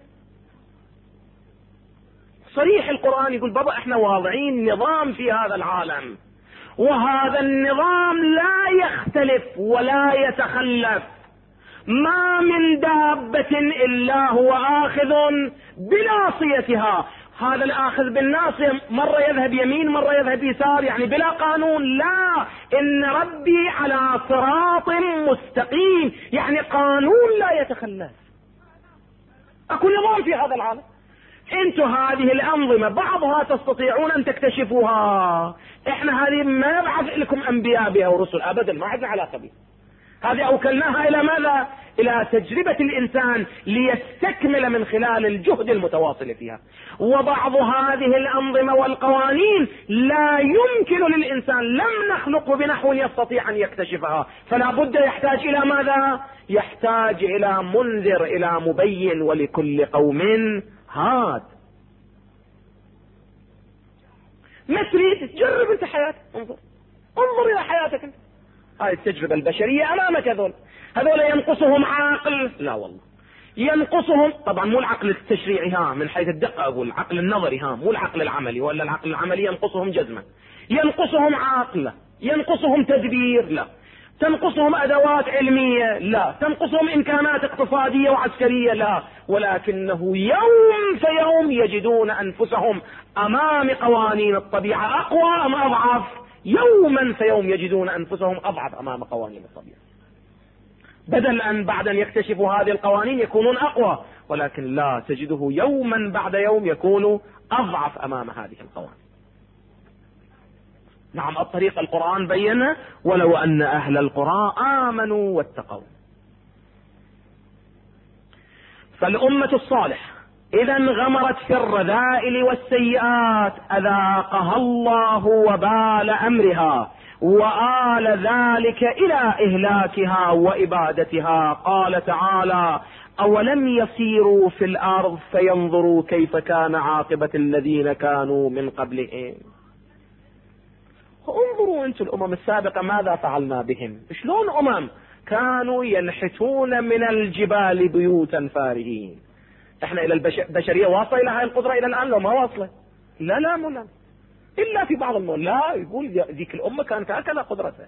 صريح القرآن يقول بابا احنا واضعين نظام في هذا العالم، وهذا النظام لا يختلف ولا يتخلف، ما من دابة إلا هو آخذ بناصيتها. هذا الآخذ بالناصية مرة يذهب يمين مرة يذهب يسار، يعني بلا قانون، لا، إن ربي على صراط مستقيم، يعني قانون لا يتخلف. أكو نظام في هذا العالم. انتوا هذه الأنظمة بعضها تستطيعون أن تكتشفوها، احنا هذه ما نبعث لكم أنبياء بها ورسل أبدا، ما عندنا علاقة بها. هذه أوكلناها إلى ماذا؟ إلى تجربة الإنسان ليستكمل من خلال الجهد المتواصل فيها. وبعض هذه الأنظمة والقوانين لا يمكن للإنسان، لم نخلقه بنحو يستطيع أن يكتشفها، فلا بد يحتاج إلى ماذا؟ يحتاج إلى منذر، إلى مبين، ولكل قوم هاد. ما تريد جرب انت حياتك، انظر الى حياتك انت. هاي التجربة البشرية امامك. هذول ينقصهم عقل؟ لا والله ينقصهم، طبعا مو العقل التشريعي ها من حيث الدقة، اقول العقل النظري ها، مو العقل العملي، ولا العقل العملي ينقصهم جزما. ينقصهم عقل، ينقصهم تدبير، لا. تنقصهم ادوات علمية، لا. تنقصهم امكانات اقتصادية وعسكرية، لا. ولكنه يوم فيوم يجدون انفسهم امام قوانين الطبيعة اقوى ام اضعف؟ يوما فيوم يجدون انفسهم اضعف امام قوانين الطبيعة، بدل ان بعد ان يكتشفوا هذه القوانين يكونون اقوى، ولكن لا، تجده يوما بعد يوم يكون اضعف امام هذه القوانين. نعم، الطريق القرآن بينه، ولو أن أهل القرى آمنوا واتقوا. فالأمة الصالحة إذا انغمرت في الرذائل والسيئات أذاقها الله وبال أمرها، وآل ذلك إلى إهلاكها وإبادتها. قال تعالى: أولم يسيروا في الأرض فينظروا كيف كان عاقبة الذين كانوا من قبلهم. انظروا انتم الامم السابقة ماذا فعلنا بهم، شلون كانوا ينحتون من الجبال بيوتا فارهين. احنا الى البشرية واصلة الى هاي القدرة الى الان؟ لو ما واصلة، لا مولا، الا في بعض المول. لا، يقول ذيك الامة كانت هكذا قدرتها.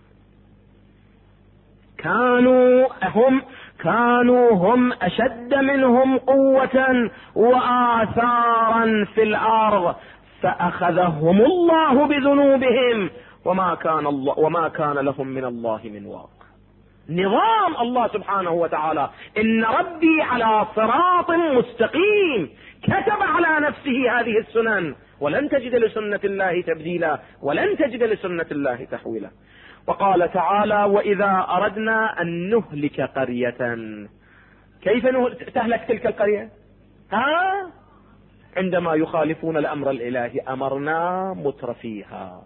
كانوا هم اشد منهم قوة واثارا في الارض فأخذهم الله بذنوبهم وما كان لهم من الله من واق. نظام الله سبحانه وتعالى: إن ربي على صراط مستقيم، كتب على نفسه هذه السنن، ولن تجد لسنة الله تبديلا، ولن تجد لسنة الله تحويلا. وقال تعالى: وإذا أردنا أن نهلك قرية، كيف تهلك تلك القرية؟ عندما يخالفون الأمر الإلهي أمرنا مترفيها،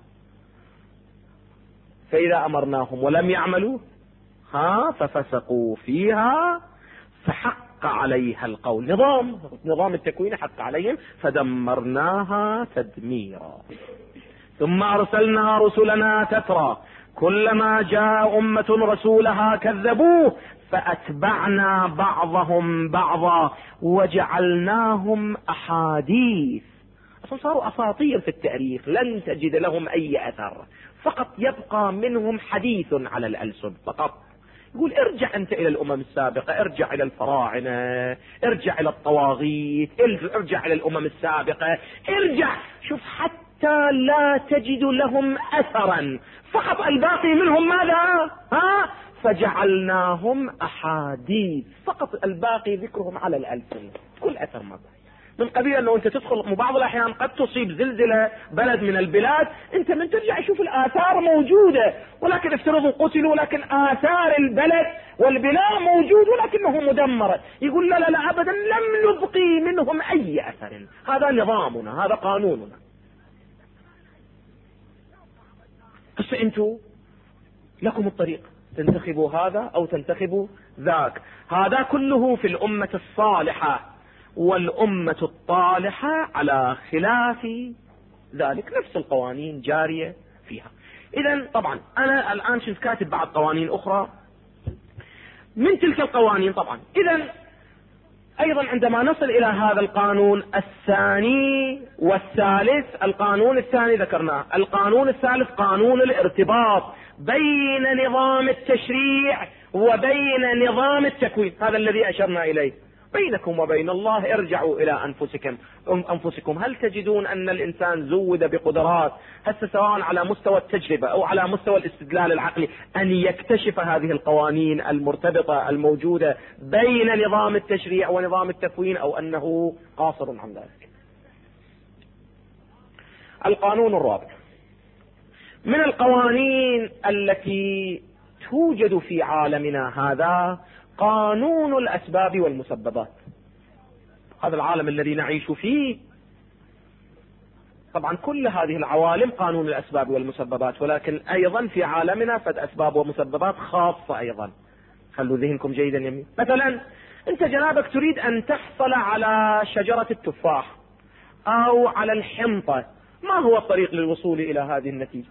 فإذا أمرناهم ولم يعملوا ففسقوا فيها فحق عليها القول. نظام التكوين حق عليهم فدمرناها تدميرا. ثم أرسلنا رسلنا تترى كلما جاء أمة رسولها كذبوه فأتبعنا بعضهم بعضا وجعلناهم أحاديث. صاروا أساطير في التاريخ، لن تجد لهم أي أثر، فقط يبقى منهم حديث على الألسن فقط. يقول ارجع أنت إلى الأمم السابقة، ارجع إلى الفراعنة، ارجع إلى الطواغيت، ارجع إلى الأمم السابقة، ارجع شوف، حتى لا تجد لهم أثرا، فقط الباقي منهم ماذا؟ فجعلناهم أحاديث، فقط الباقي ذكرهم على الألسن، كل أثر ماذا؟ من قبيل أنه أنت تدخل بعض الأحيان قد تصيب زلزلة بلد من البلاد، أنت من ترجع شوف الآثار موجودة، ولكن افترضوا قتلوا، لكن آثار البلد والبناء موجود ولكنه مدمر. يقول لا لا لا أبدا، لم نبقي منهم أي أثر، هذا نظامنا، هذا قانوننا. بس أنتم لكم الطريق، تنتخبوا هذا أو تنتخبوا ذاك. هذا كله في الأمة الصالحة، والأمة الطالحة على خلاف ذلك، نفس القوانين جارية فيها. إذن طبعا أنا الآن شفت كاتب بعض قوانين أخرى من تلك القوانين. طبعا إذن أيضا عندما نصل إلى هذا القانون الثاني والثالث، القانون الثاني ذكرناه، القانون الثالث قانون الارتباط بين نظام التشريع وبين نظام التكوين، هذا الذي أشرنا إليه. بينكم وبين الله ارجعوا إلى أنفسكم، هل تجدون أن الإنسان زود بقدرات هسه سواء على مستوى التجربة أو على مستوى الاستدلال العقلي أن يكتشف هذه القوانين المرتبطة الموجودة بين نظام التشريع ونظام التكوين، أو أنه قاصر عن ذلك؟ القانون الرابع من القوانين التي توجد في عالمنا هذا قانون الأسباب والمسببات. هذا العالم الذي نعيش فيه، طبعا كل هذه العوالم قانون الأسباب والمسببات، ولكن أيضا في عالمنا فد أسباب ومسببات خاصة أيضا. خلوا ذهنكم جيدا يمين. مثلا أنت جنابك تريد أن تحصل على شجرة التفاح أو على الحنطة، ما هو الطريق للوصول إلى هذه النتيجة؟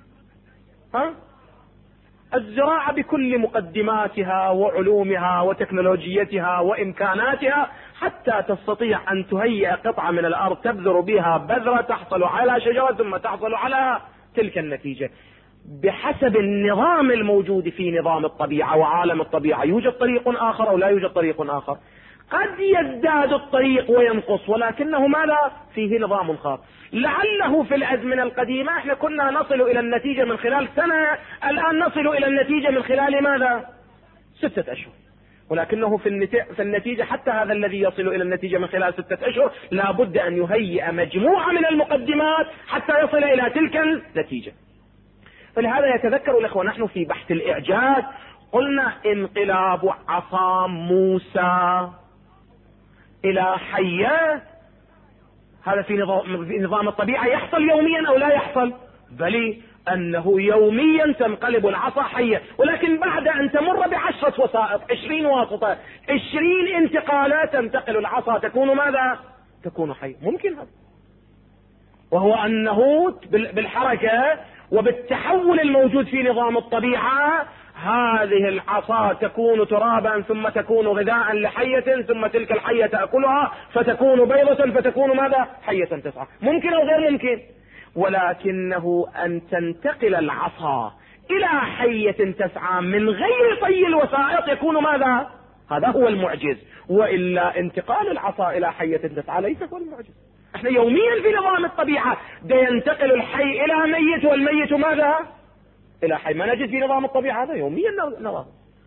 الزراعة بكل مقدماتها وعلومها وتكنولوجيتها وإمكاناتها حتى تستطيع أن تهيئ قطعة من الأرض تبذر بها بذرة تحصل على شجرة ثم تحصل على تلك النتيجة بحسب النظام الموجود في نظام الطبيعة وعالم الطبيعة. يوجد طريق آخر أو لا يوجد طريق آخر، قد يزداد الطريق وينقص، ولكنه ماذا؟ فيه نظام خاص. لعله في الأزمنة القديمة احنا كنا نصل إلى النتيجة من خلال سنة، الآن نصل إلى النتيجة من خلال ماذا؟ 6 أشهر. ولكنه في النتيجة حتى هذا الذي يصل إلى النتيجة من خلال 6 أشهر لا بد أن يهيئ مجموعة من المقدمات حتى يصل إلى تلك النتيجة. فلهذا يتذكر الإخوة نحن في بحث الإعجاز قلنا انقلاب عصا موسى إلى حية، هذا في نظام الطبيعة يحصل يوميا أو لا يحصل؟ بل أنه يوميا تنقلب العصا حية، ولكن بعد أن تمر ب10 وسائط، 20 واسطة، 20 انتقالات، تنتقل العصا تكون ماذا؟ تكون حية. ممكن هذا، وهو أنه بالحركة وبالتحول الموجود في نظام الطبيعة هذه العصا تكون ترابا ثم تكون غذاء لحية، ثم تلك الحية تأكلها فتكون بيضة فتكون ماذا؟ حية تسعى. ممكن أو غير ممكن؟ ولكنه أن تنتقل العصا إلى حية تسعى من غير طي الوسائط يكون ماذا؟ هذا هو المعجز. وإلا انتقال العصا إلى حية تسعى ليس هو المعجز. احنا يوميا في نظام الطبيعة ده ينتقل الحي إلى ميت والميت ماذا؟ إلى حي. ما نجد في نظام الطبيعة هذا يوميا نظام.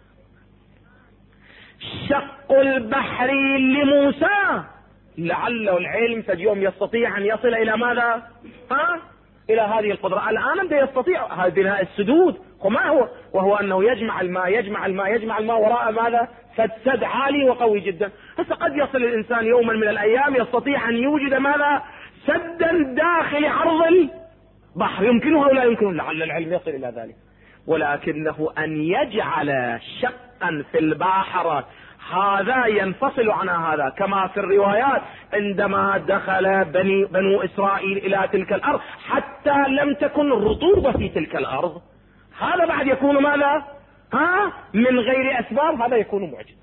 شق البحر لموسى، لعله العلم فد يوم يستطيع أن يصل إلى ماذا؟ إلى هذه القدرة. الآن ده يستطيع هذا بناء السدود، وما هو؟ وهو أنه يجمع الماء وراء ماذا؟ فالسد عالي وقوي جدا. هسه قد يصل الإنسان يوما من الأيام يستطيع أن يوجد ماذا؟ سدا داخل عرض البحر. يمكنه أو لا يمكنه؟ لعل العلم يصل إلى ذلك. ولكنه أن يجعل شقا في البحر هذا ينفصل عن هذا، كما في الروايات عندما دخل بنو إسرائيل إلى تلك الأرض حتى لم تكن رطوبة في تلك الأرض، هذا بعد يكون ماذا؟ من غير أسباب، هذا يكون معجز.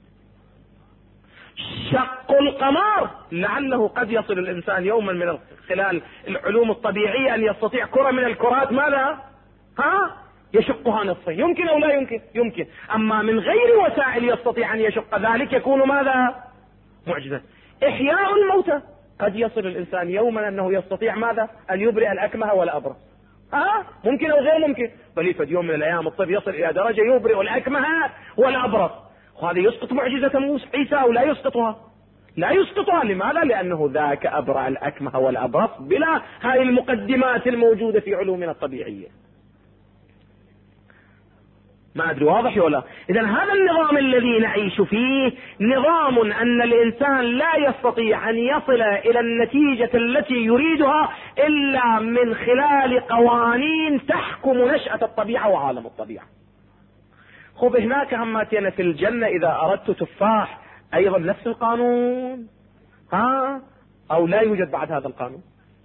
شق القمر، لعله قد يصل الإنسان يوما من خلال العلوم الطبيعية أن يستطيع كرة من الكرات ماذا؟ يشقها نصفين. يمكن أو لا يمكن؟ يمكن. أما من غير وسائل يستطيع أن يشق ذلك يكون ماذا؟ معجزة. إحياء الموتى، قد يصل الإنسان يوما أنه يستطيع ماذا؟ أن يبرئ الأكمه والأبرص. ممكن أو غير ممكن؟ بل في يوم من الأيام الطب يصل إلى درجة يبرئ الأكمه والأبرص، وهذا يسقط معجزة موسى عيسى أو لا يسقطها؟ لا يسقطها. لماذا؟ لأنه ذاك أبرأ الأكمه والأبرص بلا هذه المقدمات الموجودة في علومنا الطبيعية. ما أدري واضح ولا. إذن هذا النظام الذي نعيش فيه نظام أن الإنسان لا يستطيع أن يصل إلى النتيجة التي يريدها إلا من خلال قوانين تحكم نشأة الطبيعة وعالم الطبيعة. خب هناك هماتنا في الجنة إذا أردت تفاح أيضا نفس القانون أو لا يوجد بعد هذا القانون؟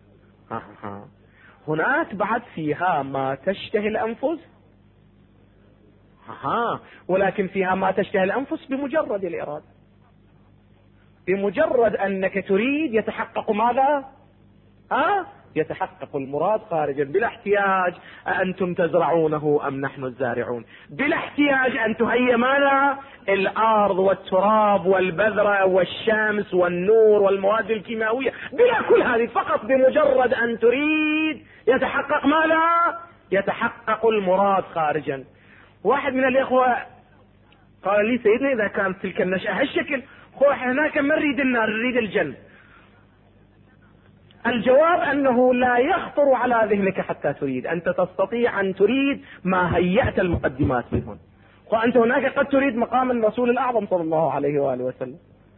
هناك بعد فيها ما تشتهي الأنفس ولكن فيها ما تشتهي الأنفس بمجرد الإرادة، بمجرد أنك تريد يتحقق ماذا؟ يتحقق المراد خارجا بلا احتياج أنتم تزرعونه أم نحن الزارعون، بلا احتياج أن تهيئ ماذا؟ الأرض والتراب والبذرة والشمس والنور والمواد الكيماوية، بلا كل هذه، فقط بمجرد أن تريد يتحقق ماذا؟ يتحقق المراد خارجا. واحد من الإخوة قال لي سيدنا إذا كانت تلك النشأة هالشكل هناك ما نريد النار نريد الجنة. الجواب أنه لا يخطر على ذهنك حتى تريد، أنت تستطيع أن تريد ما هيأت المقدمات منهم. وأنت هناك قد تريد مقام الرسول الأعظم صلى الله عليه وآله وسلم،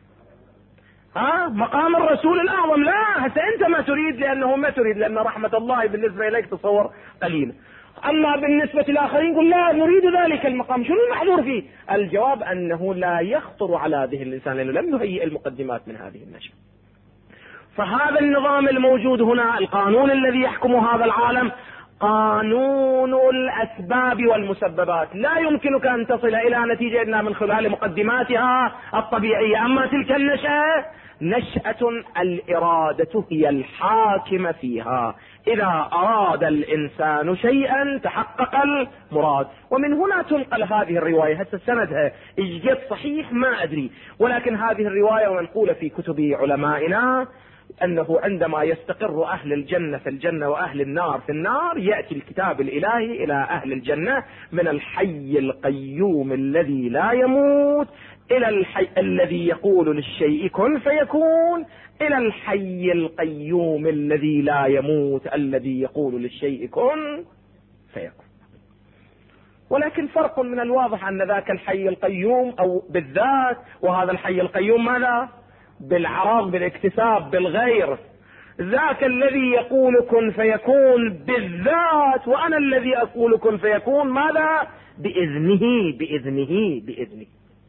مقام الرسول الأعظم، لا هسه أنت ما تريد لأنه ما تريد، لأن رحمة الله بالنسبة إليك تصور قليلة. أما بالنسبة للآخرين قل لا نريد ذلك المقام، شنو المحظور فيه؟ الجواب أنه لا يخطر على ذهن الإنسان لأنه لم يهيئ المقدمات من هذه النشأة. فهذا النظام الموجود هنا، القانون الذي يحكم هذا العالم قانون الأسباب والمسببات، لا يمكنك أن تصل إلى نتيجة إلا من خلال مقدماتها الطبيعية. أما تلك النشأة نشأة الإرادة هي الحاكمة فيها، إذا أراد الإنسان شيئا تحقق المراد. ومن هنا تنقل هذه الرواية، هسه سندها إجت صحيح ما أدري، ولكن هذه الرواية منقولة في كتب علمائنا أنه عندما يستقر أهل الجنة في الجنة وأهل النار في النار، يأتي الكتاب الإلهي إلى أهل الجنة من الحي القيوم الذي لا يموت إلى الحي الذي يقول للشيء كن فيكون، إلى الحي القيوم الذي لا يموت الذي يقول للشيء كن فيكون. ولكن فرق من الواضح أن ذاك الحي القيوم أو بالذات، وهذا الحي القيوم ماذا؟ بالعراض، بالاكتساب، بالغير. ذاك الذي يقول كن فيكون بالذات، وأنا الذي أقول كن فيكون ماذا؟ بإذنه بإذنه بإذنه.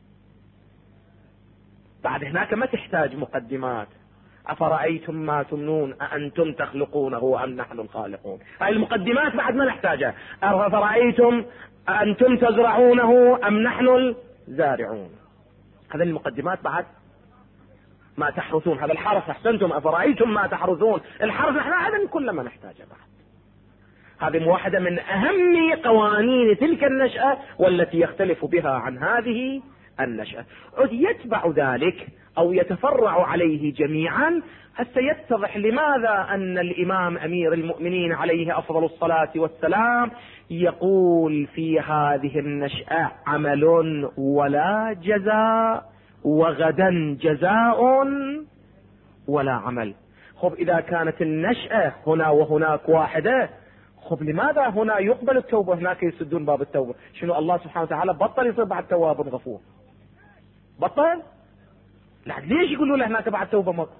بعد هناك ما تحتاج مقدمات. أفرأيتم ما تمنون أأنتم تخلقونه أم نحن الخالقون، هاي المقدمات بعد ما نحتاجها. أفرأيتم أأنتم تزرعونه أم نحن الزارعون، هذه المقدمات بعد ما تحرثون. هذا الحرث أحسنتم، أفرأيتم ما تحرثون، الحرث نحن هذا كل ما نحتاجه بعد. هذه واحدة من أهم قوانين تلك النشأة والتي يختلف بها عن هذه النشأة. يتبع ذلك أو يتفرع عليه جميعا. هسه يتضح لماذا أن الإمام أمير المؤمنين عليه أفضل الصلاة والسلام يقول في هذه النشأة عمل ولا جزاء، وغدا جزاء ولا عمل. خب إذا كانت النشأة هنا وهناك واحدة، خب لماذا هنا يقبل التوبة هناك يسدون باب التوبة؟ شنو الله سبحانه وتعالى بطل يصير بعد تواب غفور؟ بطل؟ لا، ليش يقولوا له هناك بعد توبة مطل؟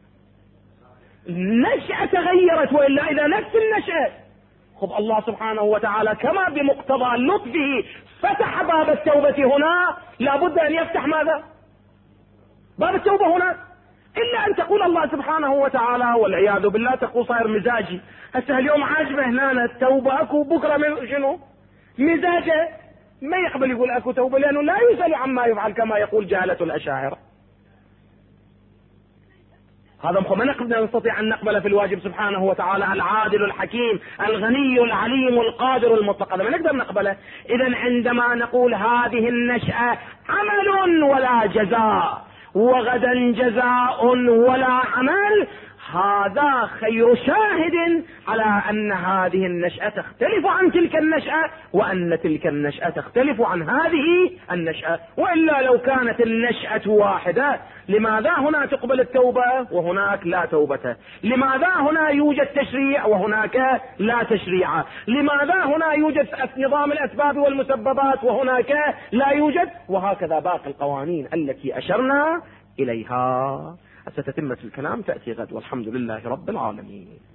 النشأة تغيرت، وإلا إذا نفس النشأة، خب الله سبحانه وتعالى كما بمقتضى لطفه فتح باب التوبة هنا، لابد أن يفتح ماذا؟ باب التوبة هنا. إلا أن تقول الله سبحانه وتعالى والعياذ بالله تقول صاير مزاجي، هسه اليوم عاجبه هنا التوبة أكو، بكرة من شنو؟ مزاجه ما يقبل يقول أكو توبة، لأنه لا يسأل عما يفعل كما يقول جهلة الأشاعرة. هذا ما نستطيع أن نقبل في الواجب سبحانه وتعالى العادل الحكيم الغني العليم القادر المطلق، هذا ما نقدر نقبله. إذن عندما نقول هذه النشأة عمل ولا جزاء، وغدا جزاء ولا عمل، هذا خير شاهد على أن هذه النشأة تختلف عن تلك النشأة، وأن تلك النشأة تختلف عن هذه النشأة. وإلا لو كانت النشأة واحدة، لماذا هنا تقبل التوبة وهناك لا توبة؟ لماذا هنا يوجد تشريع وهناك لا تشريع؟ لماذا هنا يوجد نظام الأسباب والمسببات وهناك لا يوجد؟ وهكذا باقي القوانين التي أشرنا إليها. ستتمة الكلام تأتي غد، والحمد لله رب العالمين.